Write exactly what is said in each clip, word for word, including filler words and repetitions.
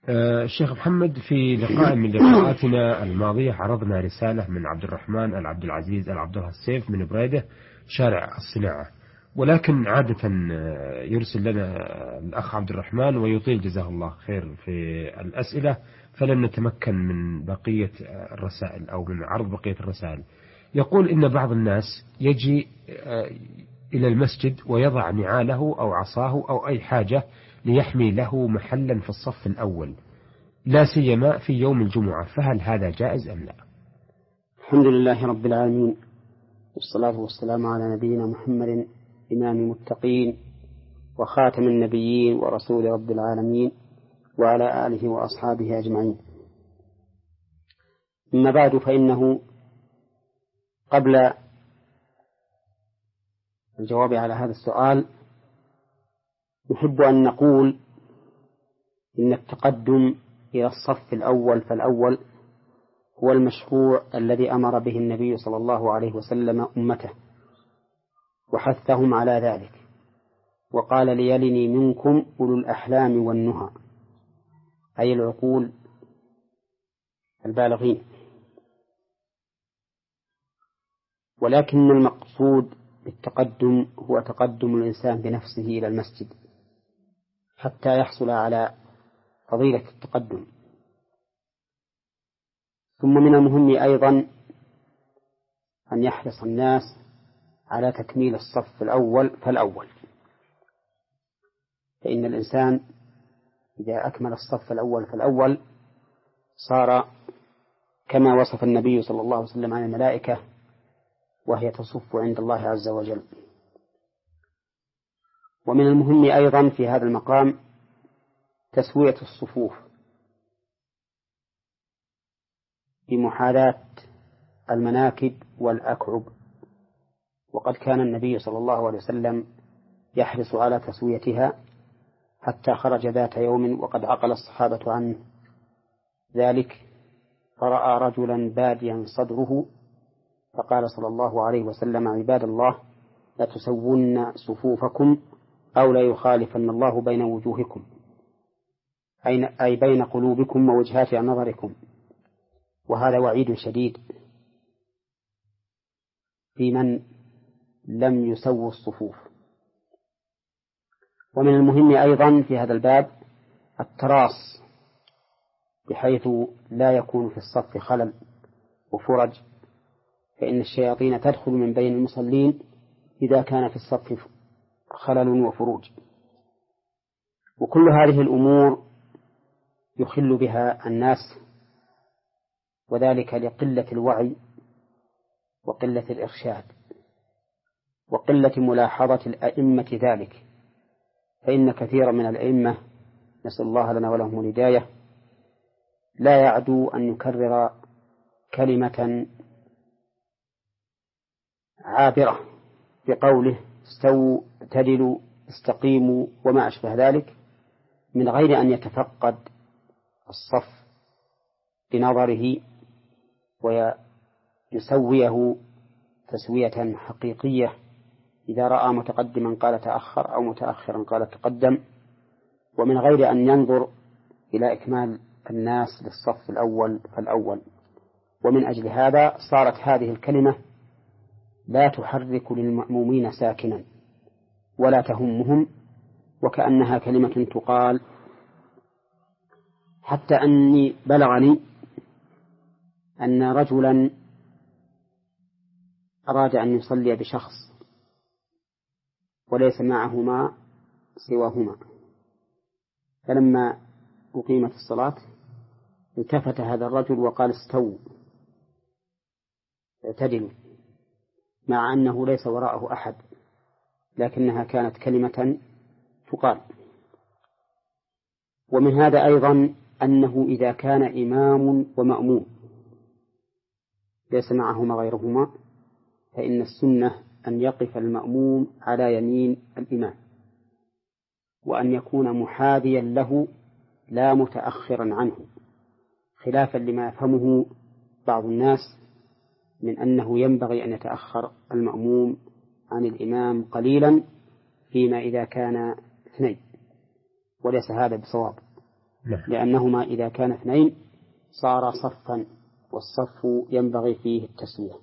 آه، الشيخ محمد، في لقاء من لقاءاتنا الماضية عرضنا رسالة من عبد الرحمن العبد العزيز العبد الله السيف من بريدة شارع الصناعة، ولكن عادة آه، يرسل لنا الأخ عبد الرحمن ويطيل جزاه الله خير في الأسئلة، فلن نتمكن من بقية آه، الرسائل أو من عرض بقية الرسائل. يقول إن بعض الناس يجي آه، إلى المسجد ويضع نعاله أو عصاه أو أي حاجة ليحمي له محلا في الصف الأول، لا سيما في يوم الجمعة، فهل هذا جائز أم لا؟ الحمد لله رب العالمين، والصلاة والسلام على نبينا محمد إمام المتقين وخاتم النبيين ورسول رب العالمين وعلى آله وأصحابه أجمعين. أما بعد، فإنه قبل الجواب على هذا السؤال نحب أن نقول إن التقدم إلى الصف الأول فالأول هو المشروع الذي أمر به النبي صلى الله عليه وسلم أمته وحثهم على ذلك، وقال: ليلني منكم أولو الأحلام والنهى، أي العقول البالغين. ولكن المقصود بالتقدم هو تقدم الإنسان بنفسه إلى المسجد حتى يحصل على فضيلة التقدم. ثم من المهم أيضا أن يحرص الناس على تكميل الصف الأول فالأول، فإن الإنسان إذا أكمل الصف الأول فالأول صار كما وصف النبي صلى الله عليه وسلم عن الملائكة وهي تصف عند الله عز وجل. ومن المهم أيضا في هذا المقام تسوية الصفوف بمحاذاة المناكب والأكعب، وقد كان النبي صلى الله عليه وسلم يحرص على تسويتها حتى خرج ذات يوم وقد عقل الصحابة عنه ذلك، فرأى رجلا باديا صدره فقال صلى الله عليه وسلم: عباد الله، لتسون صفوفكم أو لا يخالفن الله بين وجوهكم، أي بين قلوبكم ووجهات نظركم. وهذا وعيد شديد في من لم يسووا الصفوف. ومن المهم أيضا في هذا الباب التراص، بحيث لا يكون في الصف خلل وفرج، فإن الشياطين تدخل من بين المصلين إذا كان في الصف خلل وفروج. وكل هذه الأمور يخل بها الناس، وذلك لقلة الوعي وقلة الإرشاد وقلة ملاحظة الأئمة ذلك، فإن كثيرا من الأئمة، نسأل الله لنا ولهم الهداية، لا يعدو أن يكرر كلمة عابرة بقوله: استووا، اعتدلوا، استقيموا، وما أشبه ذلك، من غير أن يتفقد الصف بنظره ويسويه تسوية حقيقية. إذا رأى متقدما قال تأخر، أو متأخرا قال تقدم، ومن غير أن ينظر إلى إكمال الناس للصف الأول فالأول. ومن أجل هذا صارت هذه الكلمة لا تحرك للمأمومين ساكنا ولا تهمهم، وكأنها كلمة تقال. حتى أني بلغني أن رجلا أراد أن يصلي بشخص وليس معهما سواهما، فلما أقيمت الصلاة التفت هذا الرجل وقال: استووا، اعتدلوا، مع أنه ليس وراءه أحد، لكنها كانت كلمة تقال. ومن هذا أيضا أنه إذا كان إمام ومأموم ليس معهما غيرهما، فإن السنة أن يقف المأموم على يمين الإمام، وأن يكون محاذيا له لا متأخرا عنه، خلافا لما يفهمه بعض الناس من أنه ينبغي أن يتأخر المأموم عن الإمام قليلا فيما إذا كان اثنين، وليس هذا بصواب، لأنهما إذا كان اثنين صار صفا، والصف ينبغي فيه التسوية.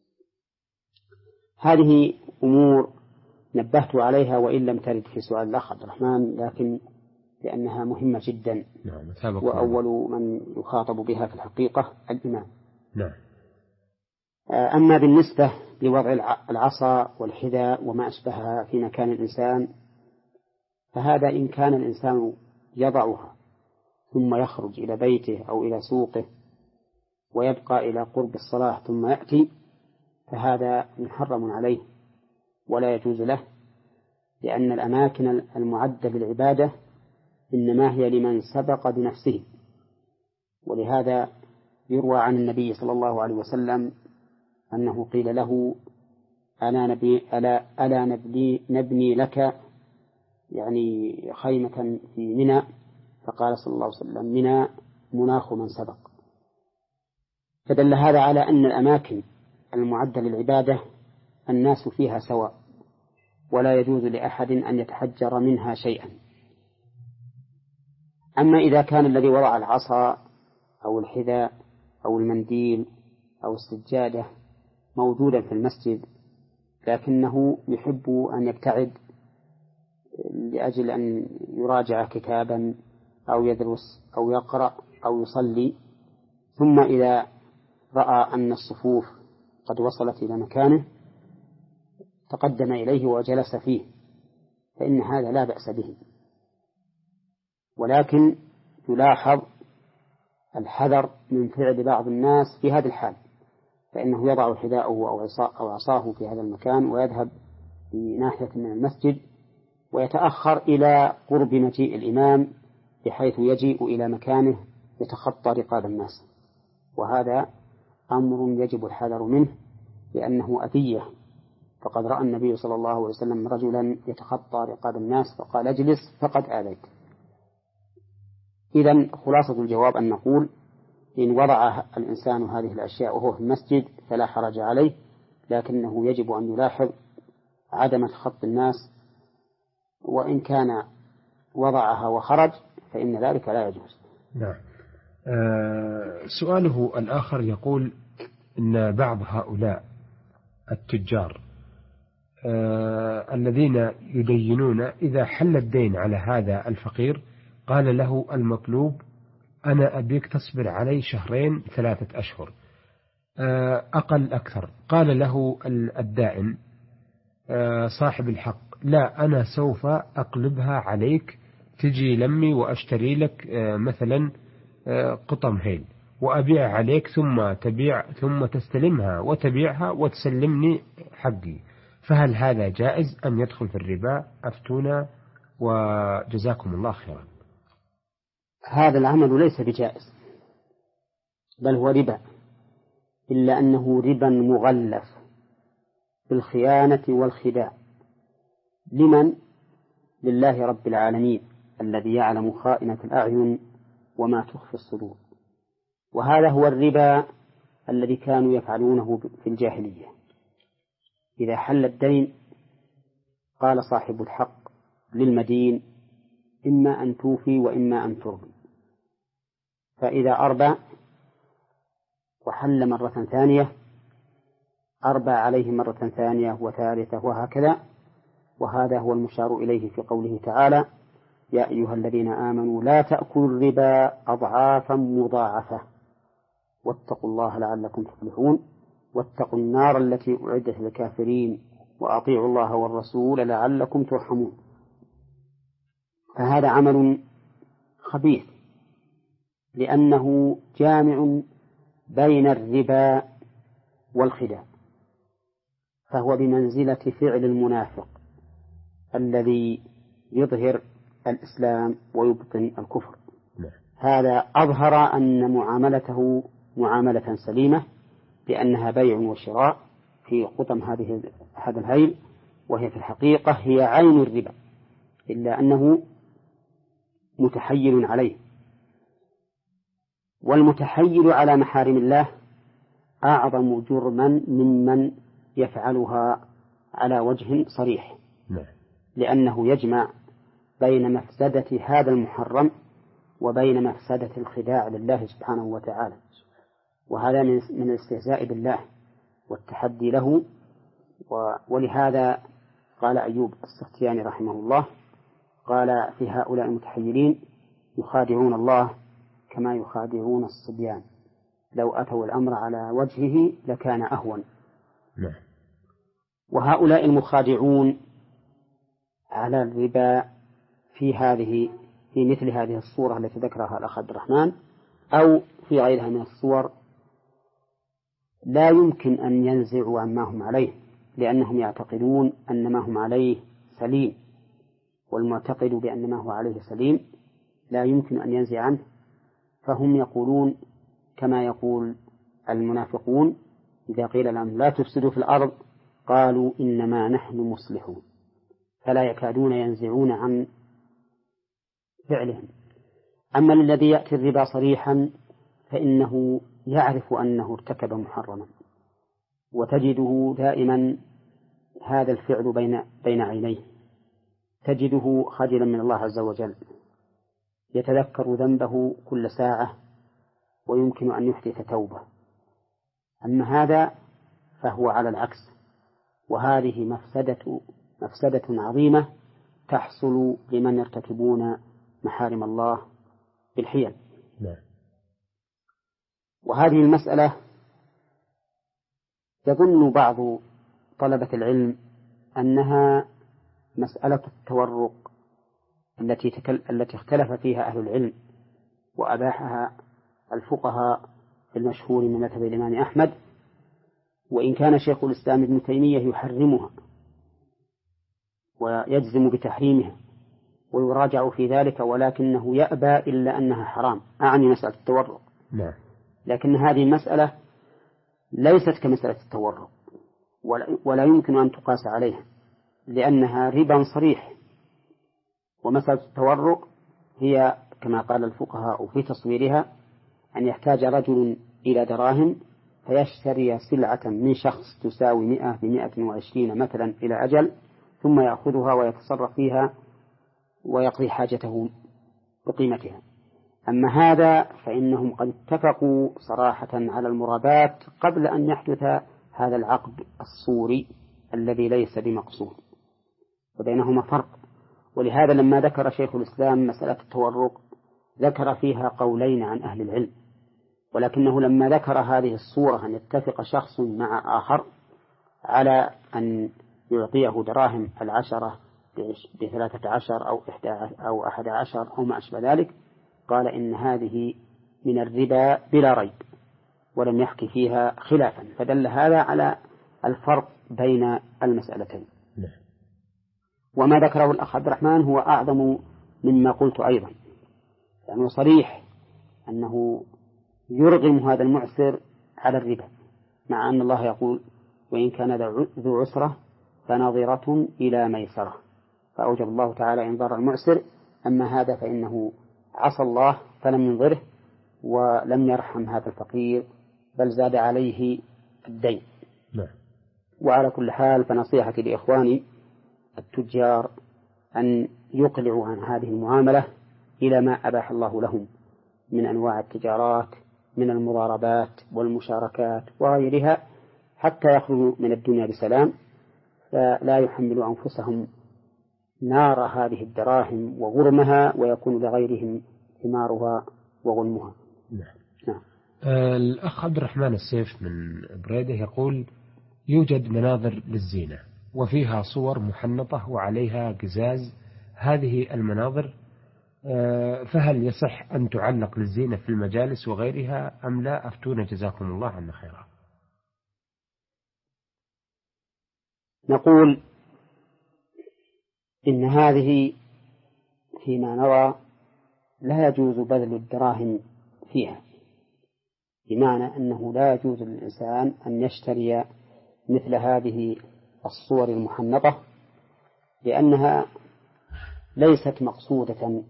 هذه أمور نبهت عليها وإن لم ترد في سؤال الأخ عبد الرحمن، لكن لأنها مهمة جدا. نعم. وأول من يخاطب بها في الحقيقة الإمام. نعم. أما بالنسبة لوضع العصا والحذاء وما أشبهها في مكان الإنسان، فهذا إن كان الإنسان يضعها ثم يخرج إلى بيته أو إلى سوقه ويبقى إلى قرب الصلاة ثم يأتي، فهذا محرم عليه ولا يجوز له، لأن الأماكن المعدة للعبادة إنما هي لمن سبق بنفسه. ولهذا يروى عن النبي صلى الله عليه وسلم أنه قيل له ألا نبني, ألا ألا نبني, نبني لك يعني خيمة في منى، فقال صلى الله عليه وسلم منى مناخ من سبق. فدل هذا على أن الأماكن المعدة للعبادة الناس فيها سواء، ولا يجوز لأحد أن يتحجر منها شيئا. أما إذا كان الذي وضع العصا أو الحذاء أو المنديل أو السجادة موجودا في المسجد، لكنه يحب أن يبتعد لأجل أن يراجع كتابا أو يدرس أو يقرأ أو يصلي، ثم إذا رأى أن الصفوف قد وصلت إلى مكانه تقدم إليه وجلس فيه، فإن هذا لا بأس به. ولكن يلاحظ الحذر من فعل بعض الناس في هذه الحال، فإنه يضع حذاءه أو عصاه في هذا المكان ويذهب في ناحية من المسجد ويتأخر إلى قرب مجيء الإمام بحيث يجيء إلى مكانه يتخطى رقاب الناس، وهذا أمر يجب الحذر منه لأنه أذية. فقد رأى النبي صلى الله عليه وسلم رجلا يتخطى رقاب الناس فقال اجلس فقد آذيت. إذن خلاصة الجواب أن نقول إن وضع الإنسان هذه الأشياء وهو في المسجد فلا حرج عليه، لكنه يجب أن يلاحظ عدم خط الناس، وإن كان وضعها وخرج فإن ذلك لا يجوز. نعم. آه سؤاله الآخر يقول إن بعض هؤلاء التجار آه الذين يدينون إذا حل الدين على هذا الفقير قال له المطلوب أنا أبيك تصبر علي شهرين ثلاثة أشهر آه أقل أكثر، قال له الدائن آه صاحب الحق لا أنا سوف أقلبها عليك، تجي لمي وأشتري لك آه مثلا آه قطم هيل وأبيع عليك ثم تبيع ثم تستلمها وتبيعها وتسلمني حقي، فهل هذا جائز أم يدخل في الربا؟ أفتونا وجزاكم الله خيرا. هذا العمل ليس بجائز بل هو ربا، إلا أنه ربا مغلف بالخيانة والخداع. لمن؟ لله رب العالمين الذي يعلم خائنة الأعين وما تخفي الصدور. وهذا هو الربا الذي كانوا يفعلونه في الجاهلية. إذا حل الدين قال صاحب الحق للمدين إما أن توفي وإما أن ترضي، فإذا أربى وحل مرة ثانية أربى عليه مرة ثانية وثالثة وهكذا. وهذا هو المشار إليه في قوله تعالى يا أيها الذين آمنوا لا تأكلوا الربا أضعافا مضاعفة واتقوا الله لعلكم تفلحون واتقوا النار التي أعدت للكافرين وأطيعوا الله والرسول لعلكم ترحمون. فهذا عمل خبيث لأنه جامع بين الربا والخداع، فهو بمنزلة فعل المنافق الذي يظهر الإسلام ويبطن الكفر. هذا أظهر أن معاملته معاملة سليمة لأنها بيع وشراء في قطم هذه هذا الهيل، وهي في الحقيقة هي عين الربا، إلا أنه متحيل عليه. والمتحيل على محارم الله أعظم جرما ممن يفعلها على وجه صريح، لأنه يجمع بين مفسدة هذا المحرم وبين مفسدة الخداع لله سبحانه وتعالى، وهذا من الاستهزاء بالله والتحدي له. ولهذا قال أيوب السختياني رحمه الله، قال في هؤلاء المتحيلين: يخادعون الله كما يخادعون الصبيان، لو أتوا الأمر على وجهه لكان أهون. نعم. وهؤلاء المخادعون على الربا في هذه في مثل هذه الصورة التي ذكرها الأخ عبد الرحمن أو في غيرها من الصور لا يمكن أن ينزعوا عما هم عليه، لأنهم يعتقدون أن ما هم عليه سليم، والمعتقد بأن ما هو عليه سليم لا يمكن أن ينزع عنه. فهم يقولون كما يقول المنافقون إذا قيل لهم لا تفسدوا في الأرض قالوا إنما نحن مصلحون، فلا يكادون ينزعون عن فعلهم. أما الذي يأتي الربا صريحا فإنه يعرف أنه ارتكب محرما، وتجده دائما هذا الفعل بين بين عينيه، تجده خجلا من الله عز وجل، يتذكر ذنبه كل ساعة ويمكن أن يحدث توبة. أما هذا فهو على العكس، وهذه مفسدة مفسدة عظيمة تحصل لمن يرتكبون محارم الله بالحيل. لا. وهذه المسألة يظن بعض طلبة العلم أنها مسألة التورق التي تكل... التي اختلف فيها أهل العلم وأباحها الفقهاء في المشهور من مذهب الإمام أحمد، وإن كان شيخ الإسلام ابن تيمية يحرمها ويجزم بتحريمها ويراجع في ذلك، ولكنه يأبى إلا أنها حرام، أعني مسألة التورق. نعم. لكن هذه المسألة ليست كمسألة التورق ولا, ولا يمكن أن تقاس عليها، لأنها ربا صريح. ومسألة التورق هي كما قال الفقهاء في تصويرها أن يحتاج رجل إلى دراهم فيشتري سلعة من شخص تساوي مئة بمئة وعشرين مثلا إلى أجل، ثم يأخذها ويتصرف فيها ويقضي حاجته بقيمتها. أما هذا فإنهم قد اتفقوا صراحة على المرابات قبل أن يحدث هذا العقد الصوري الذي ليس بمقصود، وبينهما فرق. ولهذا لما ذكر شيخ الإسلام مسألة التورق ذكر فيها قولين عن أهل العلم، ولكنه لما ذكر هذه الصورة أن يتفق شخص مع آخر على أن يعطيه دراهم العشرة بثلاثة عشر أو إحدى أو أحد عشر أو ما أشبه ذلك، قال إن هذه من الربا بلا ريب، ولم يحكي فيها خلافا، فدل هذا على الفرق بين المسألتين. وما ذكره الأخ عبد الرحمن هو أعظم مما قلت أيضا، لأنه يعني صريح أنه يرغم هذا المعسر على الربا، مع أن الله يقول وإن كان ذو عسرة فنظرة إلى ميسرة، فأوجب الله تعالى إنظار المعسر. أما هذا فإنه عصى الله فلم ينظره ولم يرحم هذا الفقير بل زاد عليه الدين. لا. وعلى كل حال فنصيحتي لإخواني التجار أن يقلعوا عن هذه المعاملة إلى ما أباح الله لهم من أنواع التجارات من المضاربات والمشاركات وغيرها، حتى يخرجوا من الدنيا بسلام، فلا يحملوا أنفسهم نار هذه الدراهم وغرمها ويكون لغيرهم ثمارها وغنمها. نعم. نعم. آه الأخ عبد الرحمن السيف من بريدة يقول يوجد مناظر للزينة وفيها صور محنطة وعليها قزاز، هذه المناظر آه فهل يصح أن تعلق للزينة في المجالس وغيرها أم لا؟ أفتونا جزاكم الله عنا خيرا. نقول إن هذه فيما نرى لا يجوز بذل الدراهم فيها، بمعنى أنه لا يجوز للإنسان أن يشتري مثل هذه الصور المحنطة، لأنها ليست مقصودة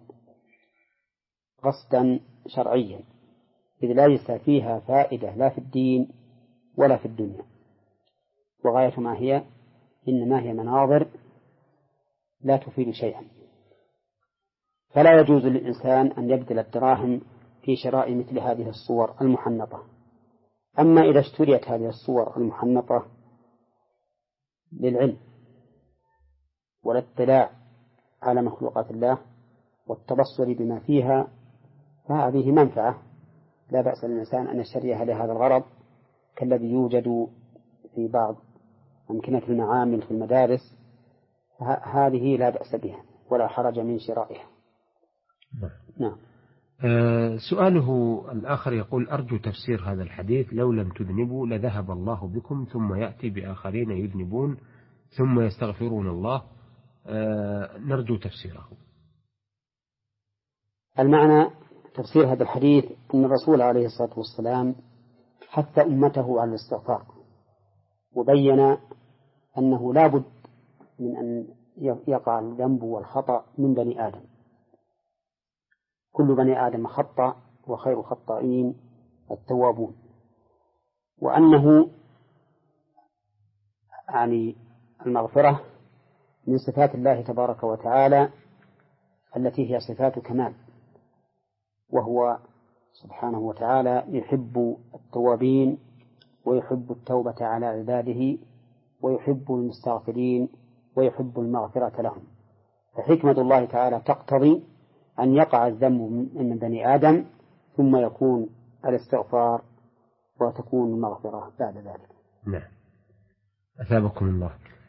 قصدا شرعيا، إذ ليس فيها فائدة لا في الدين ولا في الدنيا، وغاية ما هي إنما هي مناظر لا تفيد شيئا. فلا يجوز للإنسان أن يبذل الدراهم في شراء مثل هذه الصور المحنطة. أما إذا اشتريت هذه الصور المحنطة للعلم والاطلاع على مخلوقات الله والتبصر بما فيها فهذه منفعة لا بأس للإنسان أن يشتريها لهذا الغرض، كالذي يوجد في بعض أمكنة المعامل في المدارس، هذه لا بأس بها ولا حرج من شرائها. نعم. آه سؤاله الآخر يقول: أرجو تفسير هذا الحديث: لو لم تذنبوا لذهب الله بكم ثم يأتي بآخرين يذنبون ثم يستغفرون الله. آه نرجو تفسيره. المعنى تفسير هذا الحديث أن الرسول عليه الصلاة والسلام حث أمته على الاستغفار، وبين أنه لا بد من أن يقع الذنب والخطأ من بني آدم، كل بني آدم خطأ وخير خطائين التوابون، وأنه يعني المغفرة من صفات الله تبارك وتعالى التي هي صفات كمال، وهو سبحانه وتعالى يحب التوابين ويحب التوبة على عباده ويحب المستغفرين ويحب المغفرة لهم. فحكمة الله تعالى تقتضي أن يقع الذنب من بني آدم ثم يكون الاستغفار وتكون المغفرة بعد ذلك. نعم. أثابكم الله.